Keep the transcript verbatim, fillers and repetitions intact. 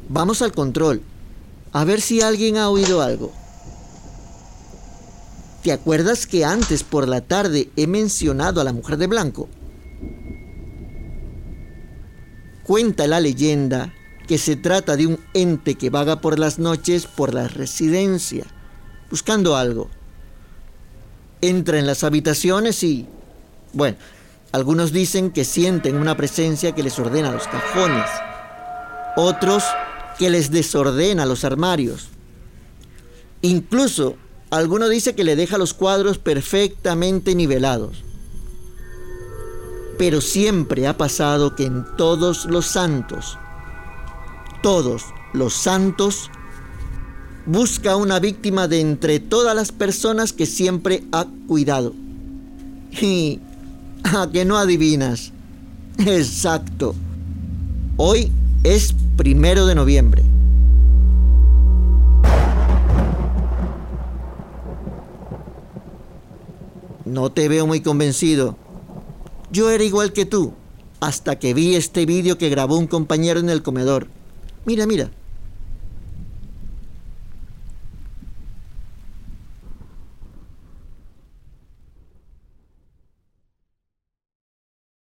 Vamos al control, a ver si alguien ha oído algo. ¿Te acuerdas que antes por la tarde he mencionado a la mujer de blanco? Cuenta la leyenda que se trata de un ente que vaga por las noches por la residencia, buscando algo. Entra en las habitaciones y, bueno, algunos dicen que sienten una presencia que les ordena los cajones, otros que les desordena los armarios. Incluso, alguno dice que le deja los cuadros perfectamente nivelados. Pero siempre ha pasado que en todos los santos, todos los santos, busca una víctima de entre todas las personas que siempre ha cuidado. Y ¿a que no adivinas? Exacto. Hoy es primero de noviembre. No te veo muy convencido. Yo era igual que tú, hasta que vi este vídeo que grabó un compañero en el comedor. Mira, mira.